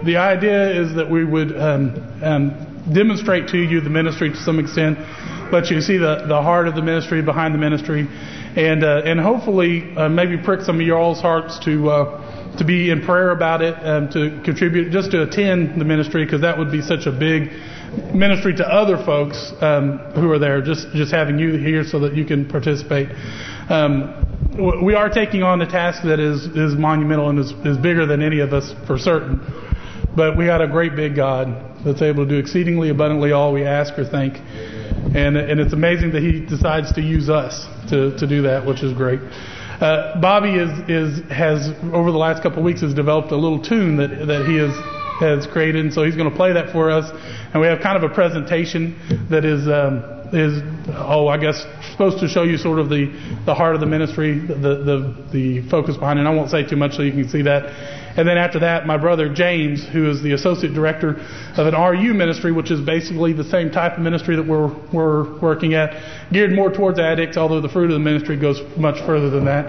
the idea is that we would demonstrate to you the ministry to some extent, let you see the heart of the ministry, behind the ministry, and hopefully maybe prick some of your all's hearts to be in prayer about it, to contribute, just to attend the ministry, because that would be such a big ministry to other folks who are there, just having you here so that you can participate. We are taking on a task that is monumental and is bigger than any of us for certain. But we got a great big God that's able to do exceedingly abundantly all we ask or think. And it's amazing that He decides to use us to do that, which is great. Bobby has over the last couple of weeks has developed a little tune that he has created, and so he's going to play that for us. And we have kind of a presentation that is I guess supposed to show you sort of the heart of the ministry, the focus behind it. And I won't say too much so you can see that. And then after that, my brother James, who is the associate director of an RU ministry, which is basically the same type of ministry that we're working at, geared more towards addicts, although the fruit of the ministry goes much further than that.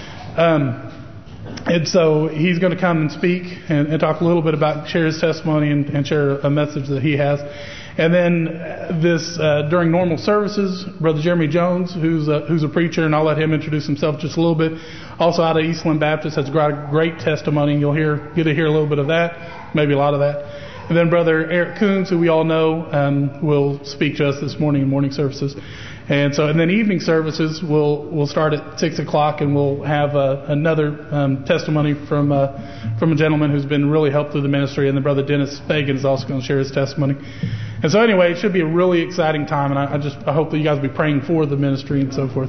And so he's going to come and speak and talk a little bit about, share his testimony and share a message that he has. And then during normal services, Brother Jeremy Jones, who's a preacher, and I'll let him introduce himself just a little bit, also out of Eastland Baptist, has got a great testimony. You'll get to hear a little bit of that, maybe a lot of that. And then Brother Eric Coons, who we all know, will speak to us this morning in morning services. And then evening services will start at 6 o'clock, and we'll have another testimony from a gentleman who's been really helped through the ministry, and then Brother Dennis Fagan is also going to share his testimony. And so anyway, it should be a really exciting time, and I hope that you guys will be praying for the ministry and so forth.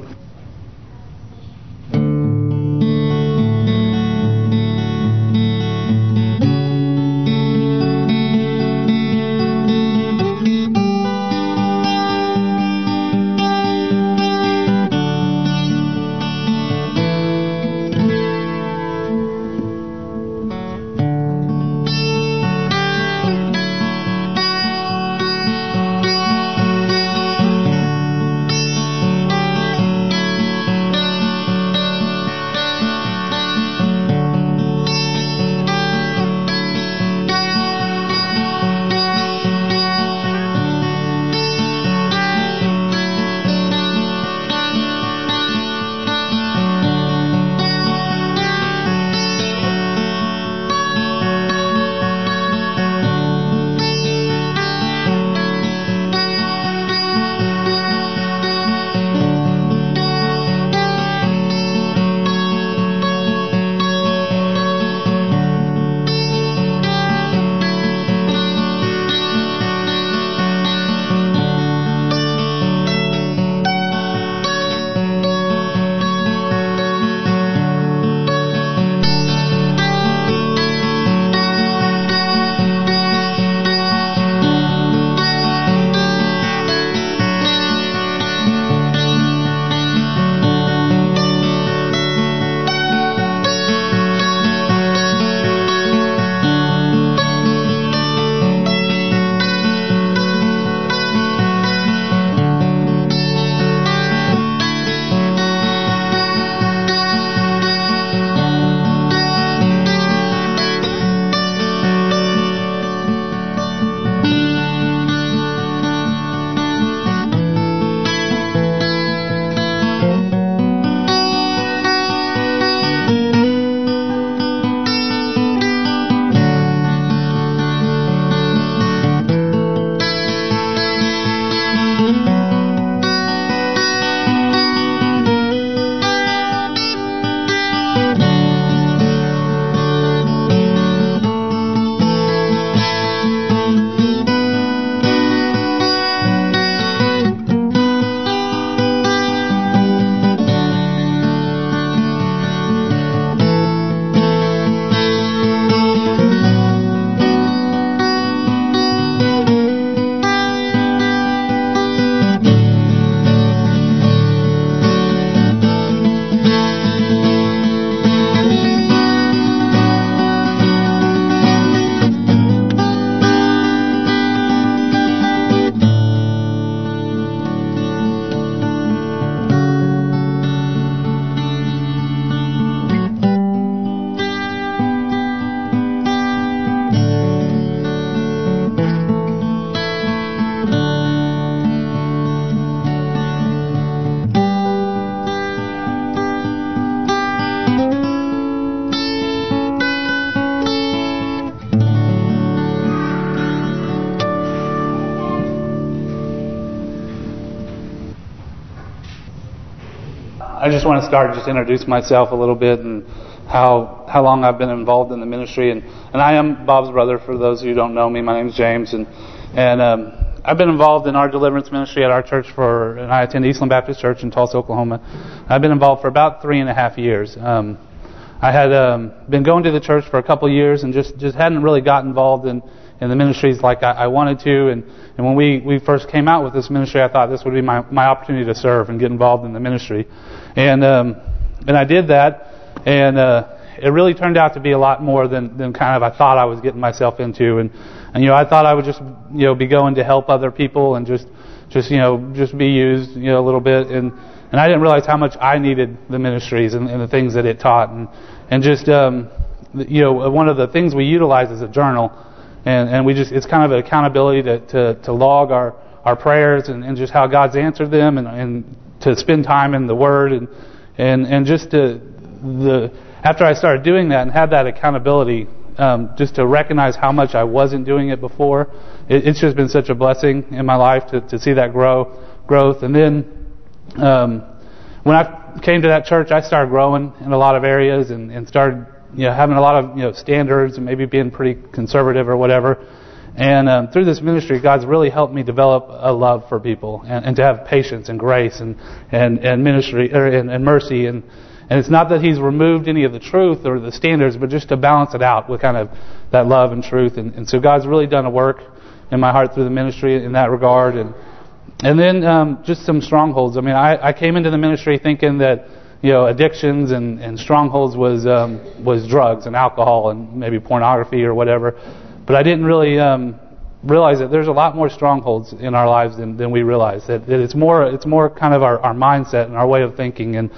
just want to start just introduce myself a little bit and how long I've been involved in the ministry. And I am Bob's brother, for those of you who don't know me. My name's James, and I've been involved in our deliverance ministry at our church and I attend Eastland Baptist Church in Tulsa, Oklahoma. I've been involved for about 3.5 years. I had been going to the church for a couple of years and just hadn't really got involved in the ministries like I wanted to. And when we first came out with this ministry, I thought this would be my opportunity to serve and get involved in the ministry. And I did that, and it really turned out to be a lot more than kind of I thought I was getting myself into. And I thought I would just be going to help other people and just be used a little bit. And I didn't realize how much I needed the ministries and the things that it taught. And just one of the things we utilize is a journal. And it's kind of an accountability to log our prayers and just how God's answered them, and to spend time in the Word, and just after I started doing that and had that accountability, just to recognize how much I wasn't doing it before, it's just been such a blessing in my life to see that growth. And then when I came to that church, I started growing in a lot of areas and started having a lot of standards and maybe being pretty conservative or whatever. And through this ministry, God's really helped me develop a love for people and to have patience and grace and ministry and mercy. And it's not that He's removed any of the truth or the standards, but just to balance it out with kind of that love and truth. And so God's really done a work in my heart through the ministry in that regard. And then just some strongholds. I mean, I came into the ministry thinking that addictions and strongholds was drugs and alcohol and maybe pornography or whatever. But I didn't really realize that there's a lot more strongholds in our lives than we realize. That it's more kind of our mindset and our way of thinking. And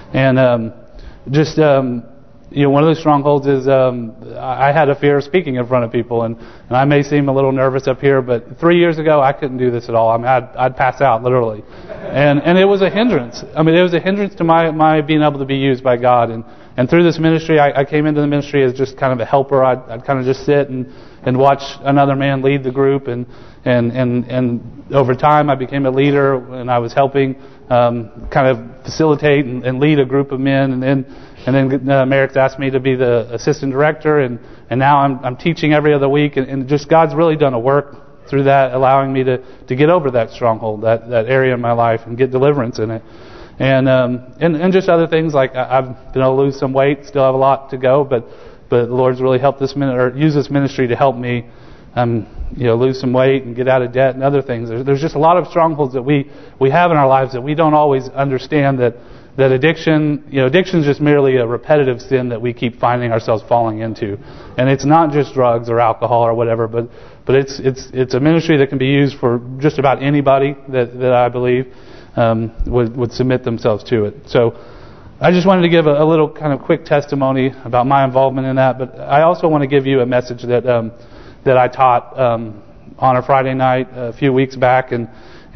one of those strongholds is I had a fear of speaking in front of people, and I may seem a little nervous up here, but 3 years ago I couldn't do this at all. I mean, I'd pass out literally, and it was a hindrance. I mean, it was a hindrance to my being able to be used by God. And through this ministry, I came into the ministry as just kind of a helper. I'd kind of just sit and watch another man lead the group, and over time I became a leader, and I was helping kind of facilitate and lead a group of men, and then Merrick's asked me to be the assistant director, and now I'm teaching every other week, and just God's really done a work through that, allowing me to get over that stronghold, that area in my life, and get deliverance in it, and just other things like I've been able to lose some weight, still have a lot to go, but the Lord's really helped use this ministry to help me lose some weight and get out of debt and other things. There's just a lot of strongholds that we have in our lives that we don't always understand, that addiction is just merely a repetitive sin that we keep finding ourselves falling into. And it's not just drugs or alcohol or whatever, but it's a ministry that can be used for just about anybody that I believe would submit themselves to it. So I just wanted to give a little kind of quick testimony about my involvement in that, but I also want to give you a message that I taught on a Friday night a few weeks back, and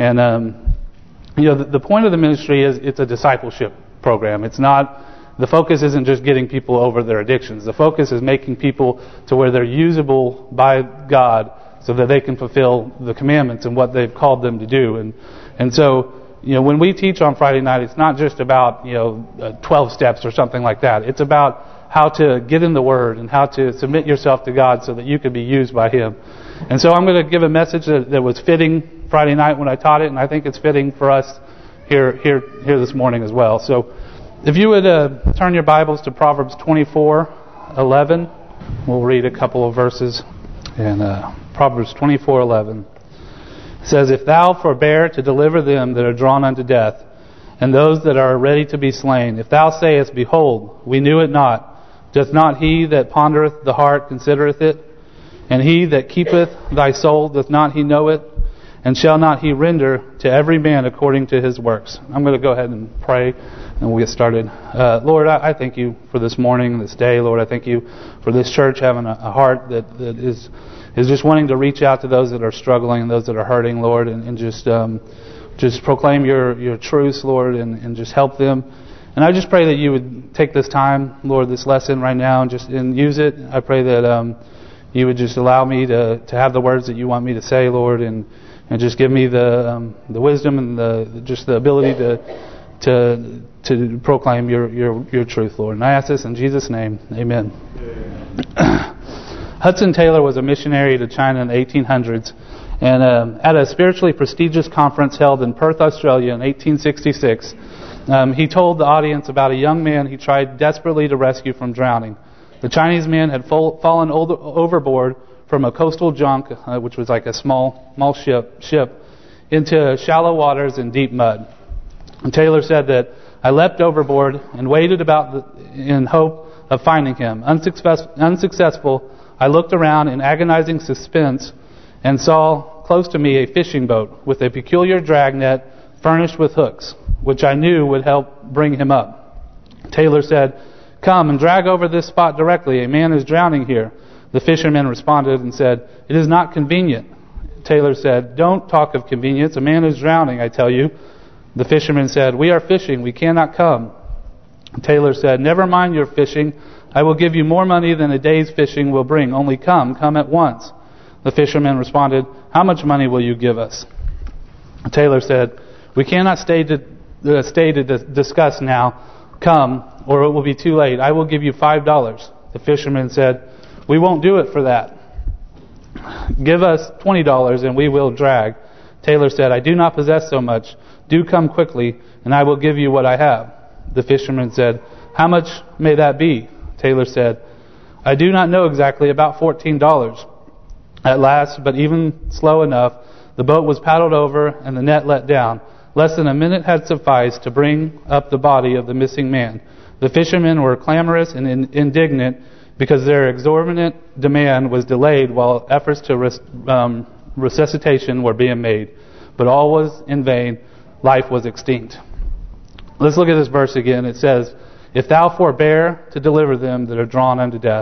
the point of the ministry is it's a discipleship program. It's not, the focus isn't just getting people over their addictions. The focus is making people to where they're usable by God so that they can fulfill the commandments and what they've called them to do. And so when we teach on Friday night, it's not just about 12 steps or something like that. It's about how to get in the Word and how to submit yourself to God so that you can be used by Him. And so I'm going to give a message that was fitting Friday night when I taught it, and I think it's fitting for us here this morning as well. So if you would turn your Bibles to Proverbs 24:11, we'll read a couple of verses. And Proverbs 24:11 says, "If thou forbear to deliver them that are drawn unto death, and those that are ready to be slain, if thou sayest, Behold, we knew it not, doth not he that pondereth the heart considereth it? And he that keepeth thy soul, doth not he know it? And shall not he render to every man according to his works?" I'm going to go ahead and pray, and we'll get started. Lord, I thank you for this morning, this day. Lord, I thank you for this church having a heart that is just wanting to reach out to those that are struggling and those that are hurting, Lord, and just proclaim your truths, Lord, and just help them. And I just pray that you would take this time, Lord, this lesson right now, and use it. I pray that you would just allow me to have the words that you want me to say, Lord, and just give me the wisdom and just the ability to proclaim your truth, Lord. And I ask this in Jesus' name. Amen. Hudson Taylor was a missionary to China in the 1800s. And at a spiritually prestigious conference held in Perth, Australia in 1866, he told the audience about a young man he tried desperately to rescue from drowning. The Chinese man had fallen overboard from a coastal junk, which was like a small ship, into shallow waters and deep mud. And Taylor said that, I leapt overboard and waded about in hope of finding him. Unsuccessful, I looked around in agonizing suspense and saw close to me a fishing boat with a peculiar dragnet furnished with hooks, which I knew would help bring him up. Taylor said, come and drag over this spot directly. A man is drowning here. The fisherman responded and said, it is not convenient. Taylor said, don't talk of convenience. A man is drowning, I tell you. The fisherman said, we are fishing. We cannot come. Taylor said, never mind your fishing. I will give you more money than a day's fishing will bring. Only come at once. The fisherman responded, how much money will you give us? Taylor said, we cannot stay to discuss now. Come, or it will be too late. I will give you $5. The fisherman said, we won't do it for that. Give us $20 and we will drag. Taylor said, I do not possess so much. Do come quickly, and I will give you what I have. The fisherman said, how much may that be? Taylor said, I do not know exactly, about $14. At last, but even slow enough, the boat was paddled over and the net let down. Less than a minute had sufficed to bring up the body of the missing man. The fishermen were clamorous and indignant because their exorbitant demand was delayed while efforts to resuscitation were being made. But all was in vain. Life was extinct. Let's look at this verse again. It says, if thou forbear to deliver them that are drawn unto death.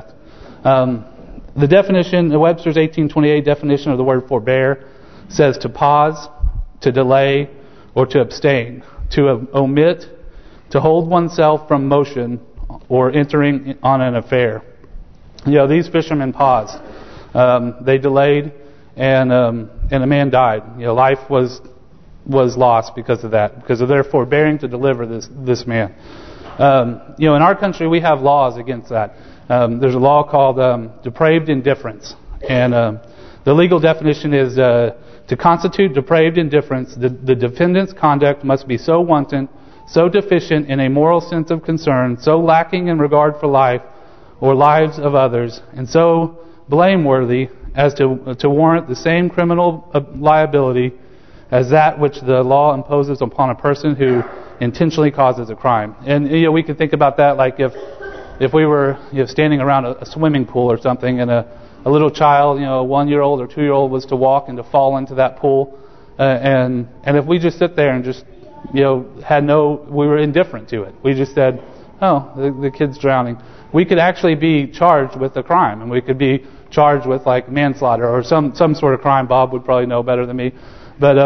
The definition, the Webster's 1828 definition of the word forbear says to pause, to delay, or to abstain, to omit, to hold oneself from motion or entering on an affair. These fishermen paused. They delayed, and a man died. Life was lost because of that, because of their forbearing to deliver this man. In our country we have laws against that. There's a law called depraved indifference, and the legal definition is to constitute depraved indifference. The defendant's conduct must be so wanton, so deficient in a moral sense of concern, so lacking in regard for life or lives of others, and so blameworthy as to warrant the same criminal liability as that which the law imposes upon a person who intentionally causes a crime. And we can think about that like if we were standing around a swimming pool or something, and a little child, a 1-year-old or 2-year-old was to walk and to fall into that pool, and if we just sit there and just we were indifferent to it. We just said, oh, the kid's drowning. We could actually be charged with a crime, and we could be charged with like manslaughter or some sort of crime. Bob would probably know better than me. But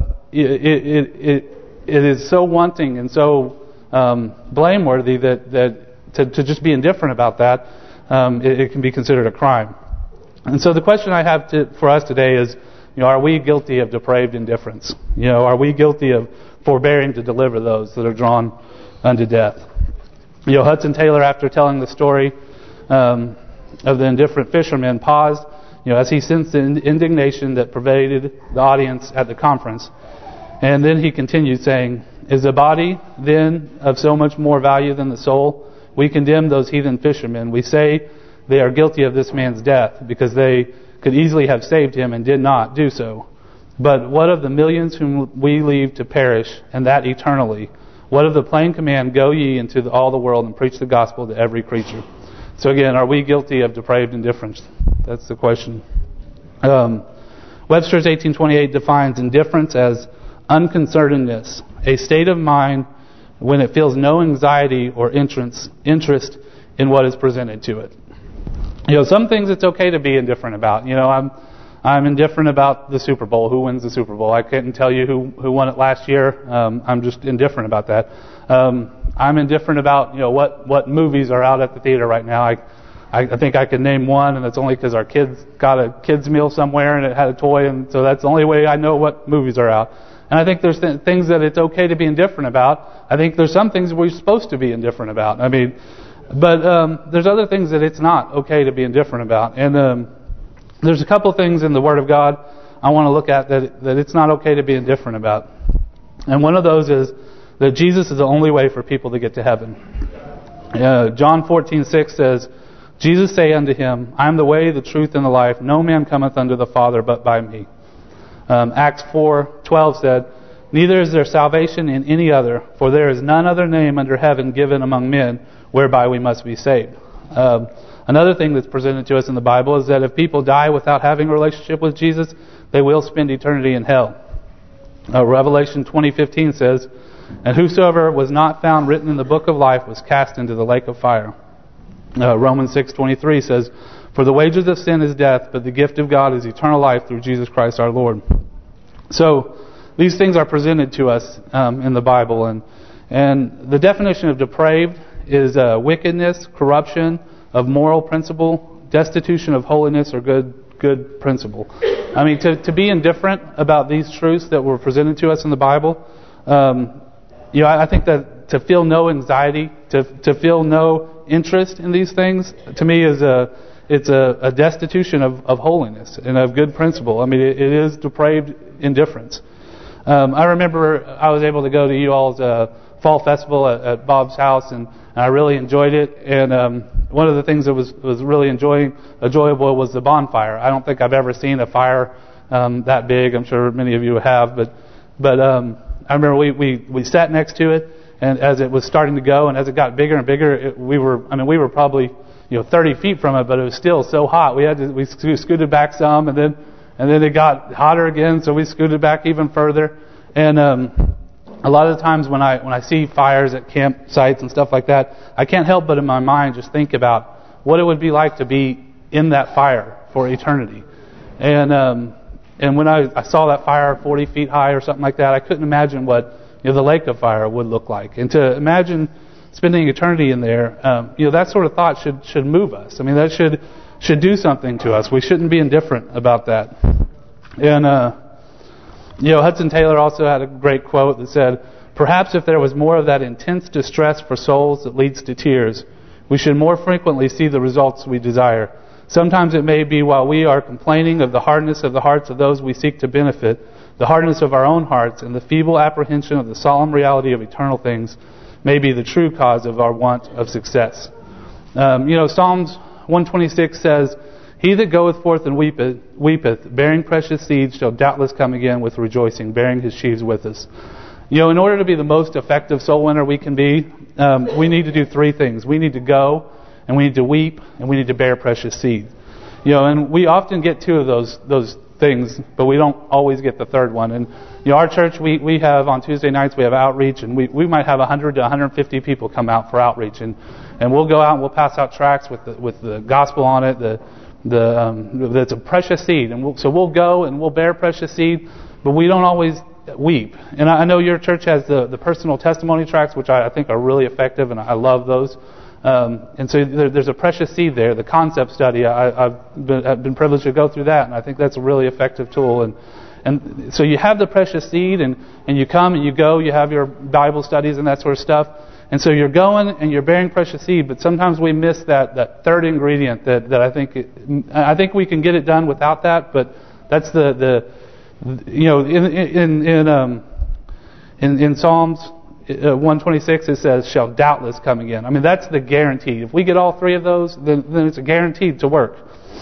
it is so wanting and so blameworthy that to just be indifferent about that, it can be considered a crime. And so the question I have for us today is, are we guilty of depraved indifference? Are we guilty of forbearing to deliver those that are drawn unto death? Hudson Taylor, after telling the story of the indifferent fishermen, paused, as he sensed the indignation that pervaded the audience at the conference. And then he continued saying, is the body then of so much more value than the soul? We condemn those heathen fishermen. We say they are guilty of this man's death because they could easily have saved him and did not do so. But what of the millions whom we leave to perish, and that eternally? What of the plain command, go ye into all the world and preach the gospel to every creature? So again, are we guilty of depraved indifference? That's the question. Webster's 1828 defines indifference as unconcernedness, a state of mind when it feels no anxiety or interest in what is presented to it. Some things it's okay to be indifferent about. I'm indifferent about the Super Bowl. Who wins the Super Bowl? I couldn't tell you who won it last year. I'm just indifferent about that. I'm indifferent about what movies are out at the theater right now. I think I could name one, and it's only because our kids got a kids meal somewhere and it had a toy, and so that's the only way I know what movies are out. And I think there's things that it's okay to be indifferent about. I think there's some things we're supposed to be indifferent about. I mean, but there's other things that it's not okay to be indifferent about. And there's a couple things in the Word of God I want to look at that it's not okay to be indifferent about. And one of those is that Jesus is the only way for people to get to heaven. John 14:6 says, Jesus say unto him, I am the way, the truth, and the life. No man cometh unto the Father but by me. Acts 4:12 said, neither is there salvation in any other, for there is none other name under heaven given among men whereby we must be saved. Another thing that's presented to us in the Bible is that if people die without having a relationship with Jesus, they will spend eternity in hell. Revelation 20:15 says, and whosoever was not found written in the book of life was cast into the lake of fire. Romans 6:23 says, for the wages of sin is death, but the gift of God is eternal life through Jesus Christ our Lord. So these things are presented to us in the Bible, and the definition of depraved is wickedness, corruption of moral principle, destitution of holiness or good principle. I mean, to be indifferent about these truths that were presented to us in the Bible, I think that to feel no anxiety, to feel no interest in these things, to me it's a destitution of holiness and of good principle. I mean, it is depraved indifference. I remember I was able to go to you all's fall festival at Bob's house, and I really enjoyed it. And one of the things that was really enjoyable was the bonfire. I don't think I've ever seen a fire that big. I'm sure many of you have, but I remember we sat next to it, and as it was starting to go, and as it got bigger and bigger, we were probably 30 feet from it, but it was still so hot. We scooted back some, and then it got hotter again, so we scooted back even further. And a lot of the times when I see fires at campsites and stuff like that, I can't help but in my mind just think about what it would be like to be in that fire for eternity. And when I saw that fire 40 feet high or something like that, I couldn't imagine what the lake of fire would look like. And to imagine spending eternity in there, that sort of thought should move us. I mean, that should do something to us. We shouldn't be indifferent about that. And Hudson Taylor also had a great quote that said, perhaps if there was more of that intense distress for souls that leads to tears, we should more frequently see the results we desire. Sometimes it may be while we are complaining of the hardness of the hearts of those we seek to benefit, the hardness of our own hearts, and the feeble apprehension of the solemn reality of eternal things may be the true cause of our want of success. Psalms 126 says, he that goeth forth and weepeth, bearing precious seed, shall doubtless come again with rejoicing, bearing his sheaves with us. In order to be the most effective soul winner we can be, we need to do three things. We need to go, and we need to weep, and we need to bear precious seed. And we often get two of those things, but we don't always get the third one. And our church, we have on Tuesday nights we have outreach, and we might have 100 to 150 people come out for outreach, and we'll go out and we'll pass out tracts with the gospel on it. That's a precious seed, and so we'll go and we'll bear precious seed, but we don't always weep. And I know your church has the personal testimony tracts, which I think are really effective, and I love those. And so there's a precious seed there. The concept study, I've been privileged to go through that, and I think that's a really effective tool. And so you have the precious seed, and you come and you go, you have your Bible studies and that sort of stuff. And so you're going and you're bearing precious seed, but sometimes we miss that third ingredient that I think we can get it done without that, but that's in Psalms 126 it says shall doubtless come again. I mean, that's the guarantee. If we get all three of those, then it's a guaranteed to work.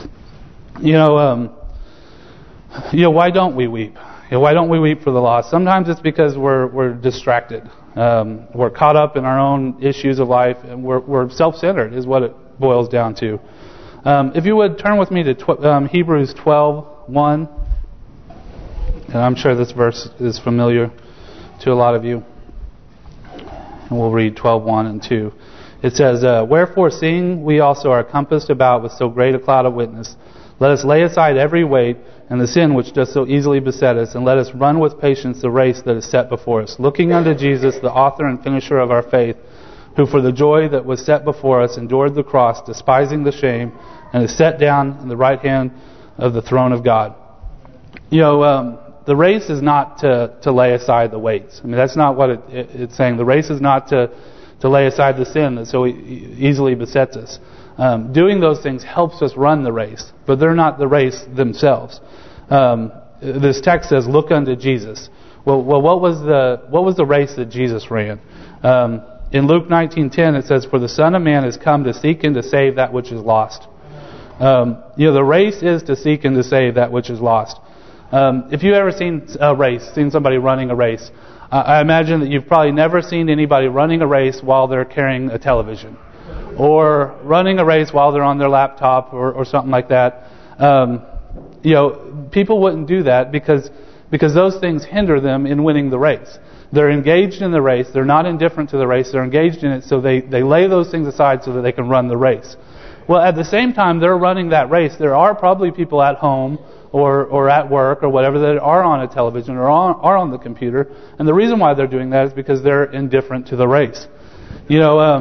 Why don't we weep? Why don't we weep for the lost? Sometimes it's because we're distracted. We're caught up in our own issues of life, and we're self-centered is what it boils down to. If you would turn with me to Hebrews 12:1, and I'm sure this verse is familiar to a lot of you. And we'll read 12:1 and 2. It says, wherefore, seeing we also are compassed about with so great a cloud of witness, let us lay aside every weight and the sin which does so easily beset us, and let us run with patience the race that is set before us, looking unto Jesus, the author and finisher of our faith, who for the joy that was set before us endured the cross, despising the shame, and is set down in the right hand of the throne of God. the race is not to lay aside the weights. I mean, that's not what it's saying. The race is not to lay aside the sin that so easily besets us. Doing those things helps us run the race, but they're not the race themselves. This text says, "Look unto Jesus." Well, what was the race that Jesus ran? In Luke 19:10, it says, "For the Son of Man has come to seek and to save that which is lost." The race is to seek and to save that which is lost. If you've ever seen a race, seen somebody running a race, I imagine that you've probably never seen anybody running a race while they're carrying a television, or running a race while they're on their laptop or something like that. People wouldn't do that because those things hinder them in winning the race. They're engaged in the race. They're not indifferent to the race. They're engaged in it, so they lay those things aside so that they can run the race. Well, at the same time they're running that race, there are probably people at home or at work or whatever that are on a television or are on the computer. And the reason why they're doing that is because they're indifferent to the race. A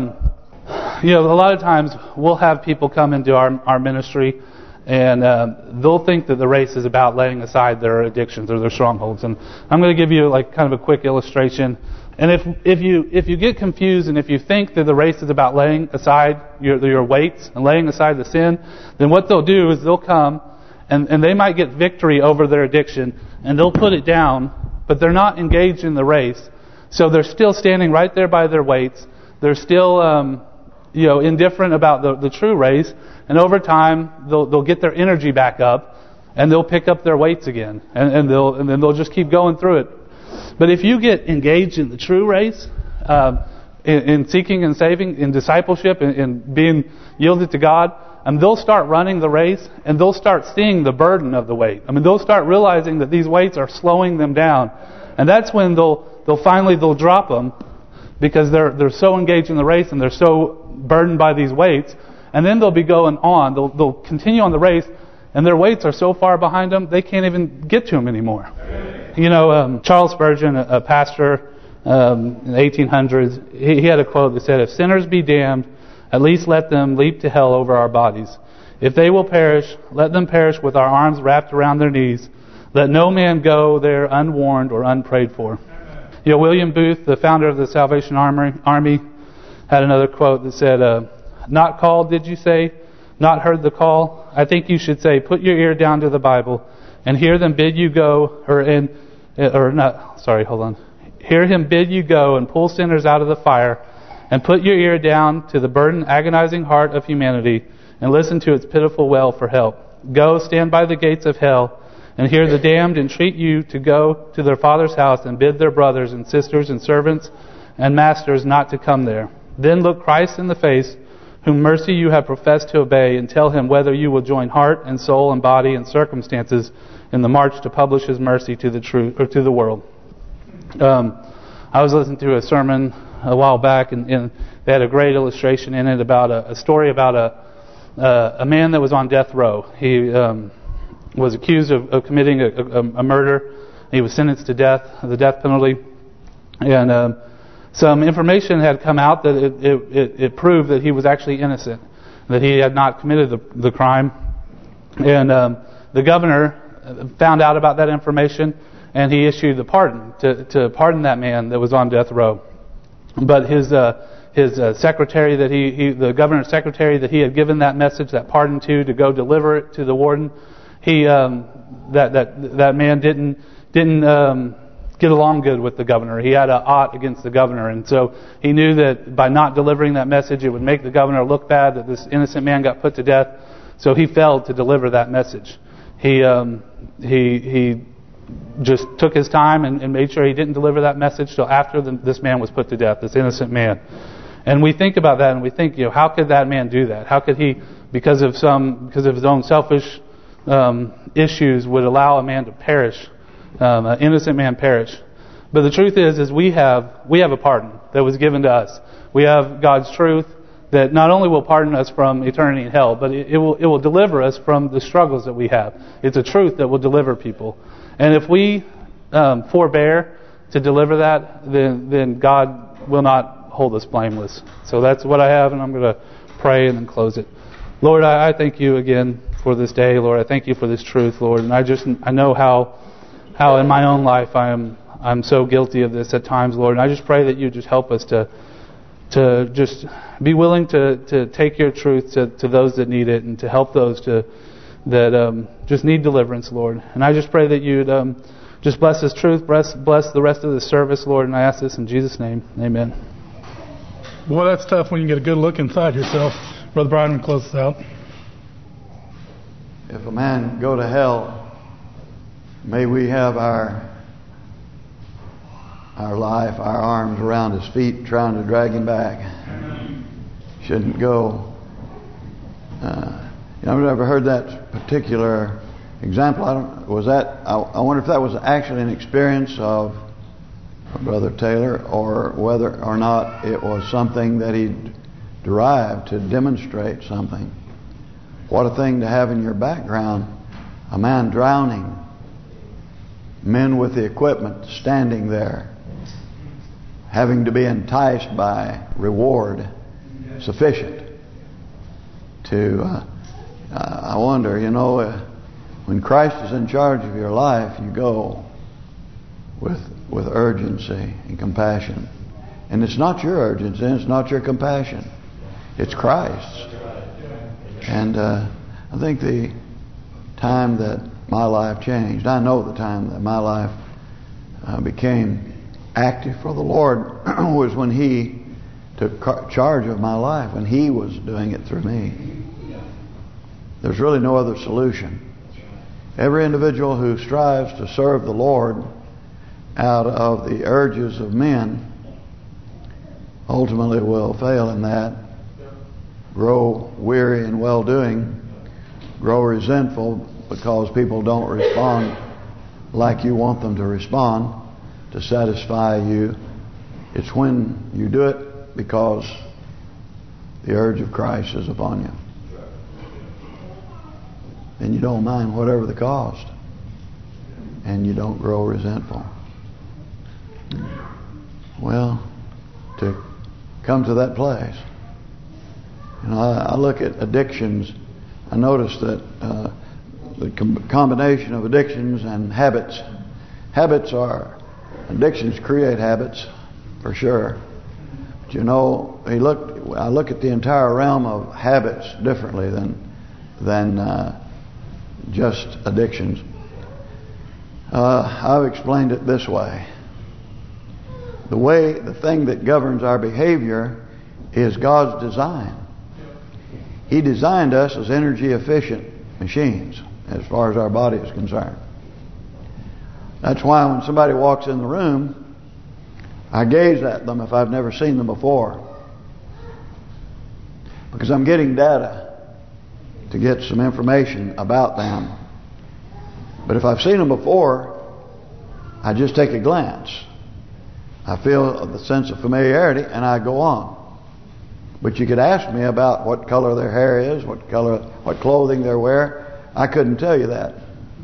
lot of times we'll have people come into our ministry, and they'll think that the race is about laying aside their addictions or their strongholds. And I'm going to give you kind of a quick illustration. And if you get confused and if you think that the race is about laying aside your weights and laying aside the sin, then what they'll do is they'll come and they might get victory over their addiction and they'll put it down, but they're not engaged in the race. So they're still standing right there by their weights. They're still indifferent about the true race, and over time they'll get their energy back up and they'll pick up their weights again, and then they'll just keep going through it. But if you get engaged in the true race, in seeking and saving, in discipleship, in being yielded to God, and they'll start running the race, and they'll start seeing the burden of the weight. I mean, they'll start realizing that these weights are slowing them down, and that's when they'll finally drop them, because they're so engaged in the race and they're so burdened by these weights, and then they'll be going on. They'll continue on the race, and their weights are so far behind them they can't even get to them anymore. Charles Spurgeon, a pastor in the 1800s, he had a quote that said, "If sinners be damned, at least let them leap to hell over our bodies. If they will perish, let them perish with our arms wrapped around their knees. Let no man go there unwarned or unprayed for." William Booth, the founder of the Salvation Army, had another quote that said, "Not called, did you say? Not heard the call? I think you should say, put your ear down to the Bible and hear them bid you go, Hear him bid you go and pull sinners out of the fire, and put your ear down to the burdened, agonizing heart of humanity and listen to its pitiful wail for help. Go, stand by the gates of hell, and hear the damned entreat you to go to their Father's house and bid their brothers and sisters and servants and masters not to come there. Then look Christ in the face, whom mercy you have professed to obey, and tell him whether you will join heart and soul and body and circumstances in the march to publish his mercy to the truth or to the world." I was listening to a sermon a while back, and they had a great illustration in it about a story about a man that was on death row. He was accused of committing a murder. He was sentenced to death, the death penalty, and some information had come out that it proved that he was actually innocent, that he had not committed the crime. And the governor found out about that information, and he issued a pardon to pardon that man that was on death row. But his secretary the governor's secretary that he had given that message, that pardon to go deliver it to the warden, that man didn't get along good with the governor. He had an ought against the governor, and so he knew that by not delivering that message, it would make the governor look bad that this innocent man got put to death. So he failed to deliver that message. He just took his time and made sure he didn't deliver that message till after this man was put to death, this innocent man. And we think about that and we think, how could that man do that? How could he, because of his own selfish issues, would allow a man to perish, an innocent man perish? But the truth is we have a pardon that was given to us. We have God's truth that not only will pardon us from eternity in hell, but it will deliver us from the struggles that we have. It's a truth that will deliver people. And if we forbear to deliver that, then God will not hold us blameless. So that's what I have, and I'm going to pray and then close it. Lord, I thank you again for this day, Lord. I thank you for this truth, Lord. And I know how how in my own life I'm so guilty of this at times, Lord. And I just pray that you just help us to just be willing to take your truth to those that need it, and to help those that just need deliverance, Lord. And I just pray that you'd just bless this truth, bless the rest of the service, Lord. And I ask this in Jesus' name. Amen. Boy, that's tough when you get a good look inside yourself. Brother Brian, close us out. If a man go to hell, may we have our life, our arms around his feet, trying to drag him back. Shouldn't go. I've never heard that particular example. I wonder if that was actually an experience of Brother Taylor, or whether or not it was something that he derived to demonstrate something. What a thing to have in your background, a man drowning, men with the equipment standing there, having to be enticed by reward sufficient to, I wonder, when Christ is in charge of your life, you go with urgency and compassion. And it's not your urgency, it's not your compassion. It's Christ's. And I think the time that my life changed, I know the time that my life became active for the Lord was when He took charge of my life, when He was doing it through me. There's really no other solution. Every individual who strives to serve the Lord out of the urges of men ultimately will fail in that, grow weary in well-doing, grow resentful because people don't respond like you want them to respond to satisfy you. It's when you do it because the urge of Christ is upon you. And you don't mind whatever the cost. And you don't grow resentful. Well, to come to that place. I look at addictions. I notice that the combination of addictions and habits. Addictions create habits, for sure. But I look at the entire realm of habits differently than just addictions. I've explained it this way. The thing that governs our behavior is God's design. He designed us as energy efficient machines as far as our body is concerned. That's why when somebody walks in the room, I gaze at them if I've never seen them before. Because I'm getting data to get some information about them. But if I've seen them before, I just take a glance. I feel the sense of familiarity and I go on. But you could ask me about what color their hair is, what clothing they wear. I couldn't tell you that.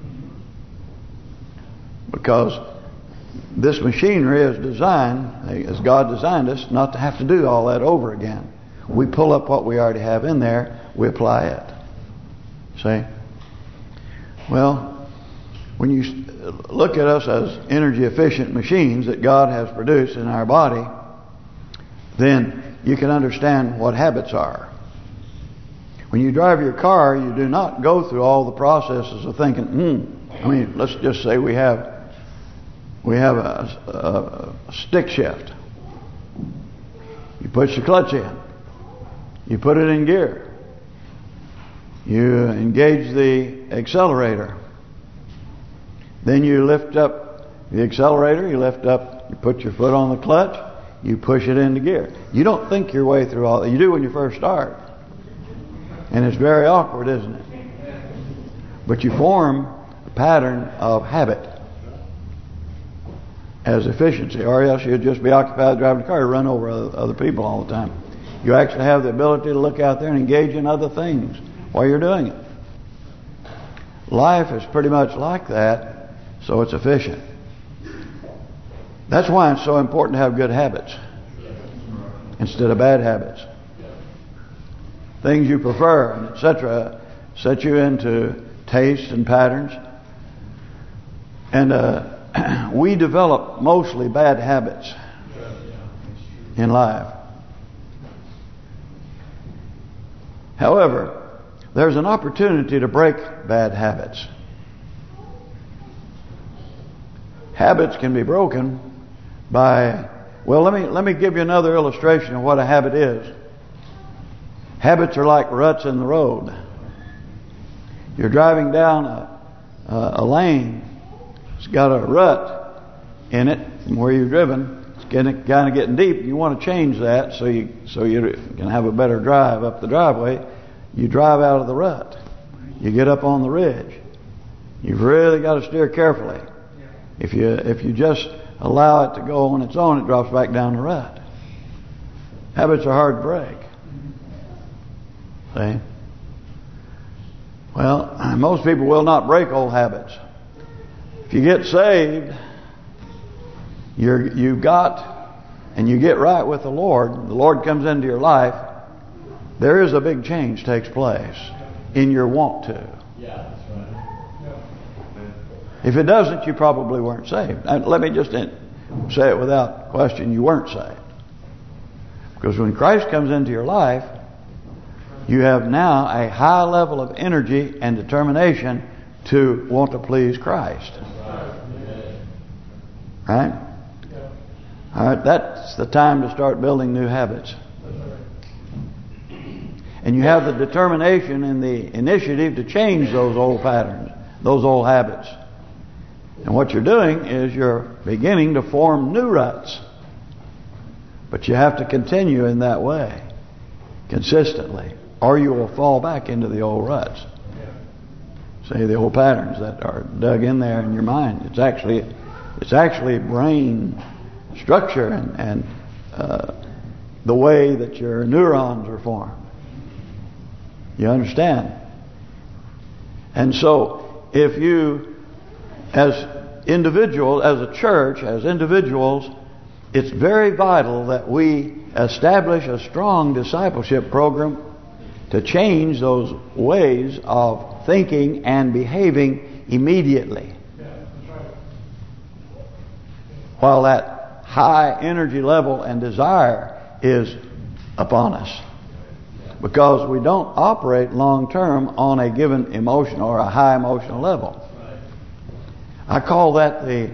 Because this machinery is designed, as God designed us, not to have to do all that over again. We pull up what we already have in there, we apply it. See? Well, when you look at us as energy efficient machines that God has produced in our body, then you can understand what habits are. When you drive your car, you do not go through all the processes of thinking, let's just say we have a stick shift. You push the clutch in. You put it in gear. You engage the accelerator. Then you lift up the accelerator, you put your foot on the clutch, you push it into gear. You don't think your way through all that. You do when you first start. And it's very awkward, isn't it? But you form a pattern of habit as efficiency, or else you'd just be occupied driving the car to run over other people all the time. You actually have the ability to look out there and engage in other things while you're doing it. Life is pretty much like that, so it's efficient. That's why it's so important to have good habits instead of bad habits. Things you prefer, and etc., set you into tastes and patterns. And we develop mostly bad habits in life. However, there's an opportunity to break bad habits. Habits can be broken by, well, let me give you another illustration of what a habit is. Habits are like ruts in the road. You're driving down a lane. It's got a rut in it from where you've driven. It's kind of getting deep. You want to change that so you can have a better drive up the driveway. You drive out of the rut. You get up on the ridge. You've really got to steer carefully. If you just allow it to go on its own, it drops back down the rut. Habits are hard to break. See? Well, most people will not break old habits. If you get saved, you get right with the Lord comes into your life, there is a big change takes place in your want to. Yeah, that's right. If it doesn't, you probably weren't saved. Let me just say it without question, you weren't saved. Because when Christ comes into your life, you have now a high level of energy and determination to want to please Christ. Right? All right, that's the time to start building new habits. And you have the determination and the initiative to change those old patterns, those old habits. And what you're doing is you're beginning to form new ruts. But you have to continue in that way, consistently, or you will fall back into the old ruts. Say the old patterns that are dug in there in your mind. It's actually brain structure and the way that your neurons are formed. You understand? And so, if you, as individuals, as a church, as individuals, it's very vital that we establish a strong discipleship program to change those ways of thinking and behaving immediately. While that high energy level and desire is upon us. Because we don't operate long term on a given emotion or a high emotional level. I call that the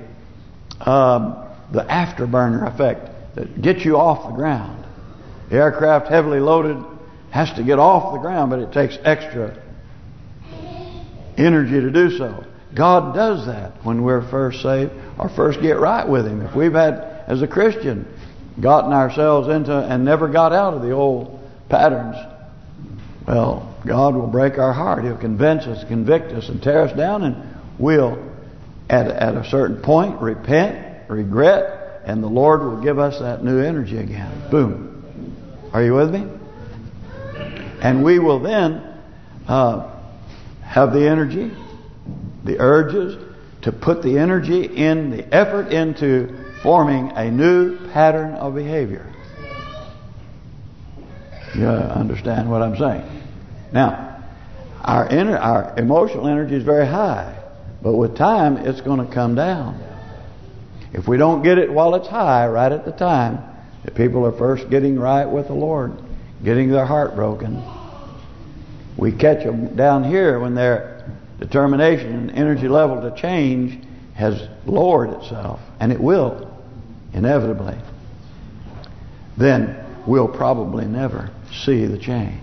afterburner effect that gets you off the ground. The aircraft heavily loaded has to get off the ground, but it takes extra energy to do so. God does that when we're first saved or first get right with Him. If we've had, as a Christian, gotten ourselves into and never got out of the old patterns, well, God will break our heart. He'll convince us, convict us, and tear us down, and we'll, at a certain point, repent, regret, and the Lord will give us that new energy again. Boom. Are you with me? And we will then have the energy, the urges, to put the energy in, the effort into forming a new pattern of behavior. You understand what I'm saying? Now, our emotional energy is very high, but with time, it's going to come down. If we don't get it while it's high, right at the time, the people are first getting right with the Lord, getting their heart broken. We catch them down here when their determination and energy level to change has lowered itself, and it will, inevitably. Then we'll probably never see the change.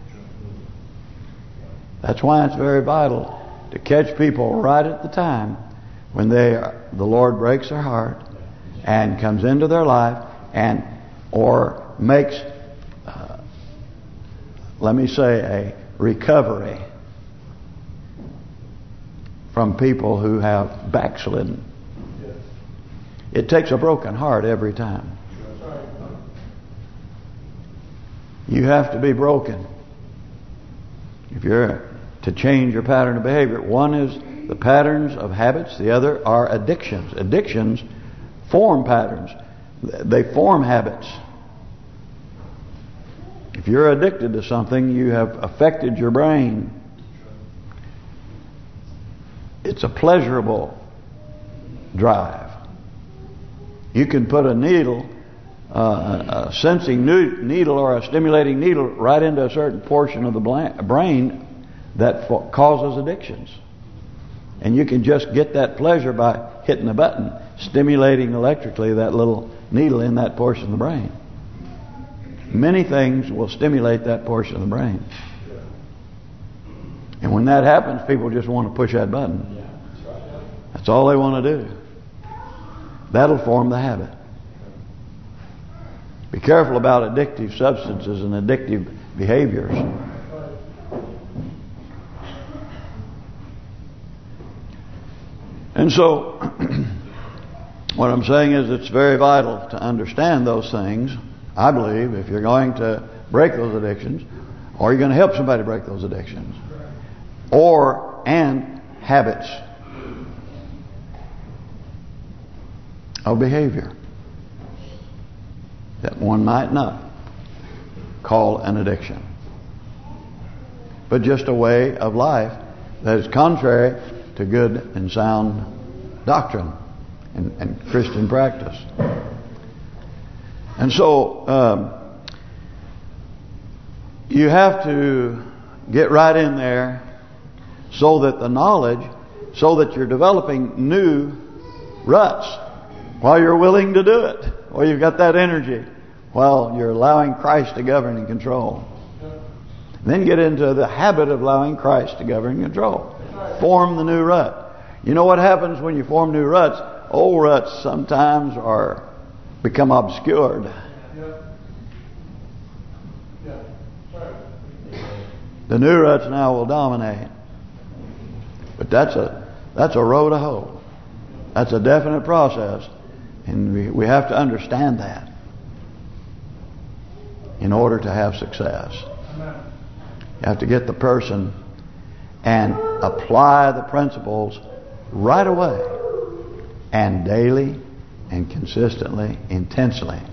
That's why it's very vital to catch people right at the time when the Lord breaks their heart and comes into their life and or makes, let me say, a recovery from people who have backslidden. It takes a broken heart every time. You have to be broken if you're to change your pattern of behavior. One is the patterns of habits. The other are addictions. Addictions form patterns. They form habits. If you're addicted to something, you have affected your brain. It's a pleasurable drive. You can put a needle, a sensing needle or a stimulating needle right into a certain portion of the brain that causes addictions. And you can just get that pleasure by hitting a button, stimulating electrically that little needle in that portion of the brain. Many things will stimulate that portion of the brain. And when that happens, people just want to push that button. That's all they want to do. That'll form the habit. Be careful about addictive substances and addictive behaviors. And so, what I'm saying is it's very vital to understand those things. I believe if you're going to break those addictions, or you're going to help somebody break those addictions, and habits of behavior that one might not call an addiction, but just a way of life that is contrary to good and sound doctrine and Christian practice. And so you have to get right in there so that the knowledge, so that you're developing new ruts while you're willing to do it, while you've got that energy, while you're allowing Christ to govern and control. Then get into the habit of allowing Christ to govern and control. Form the new rut. You know what happens when you form new ruts? Old ruts sometimes become obscured. The new ruts now will dominate. But that's a road to hoe. That's a definite process. And we have to understand that in order to have success. You have to get the person and apply the principles right away and daily and consistently, intensely.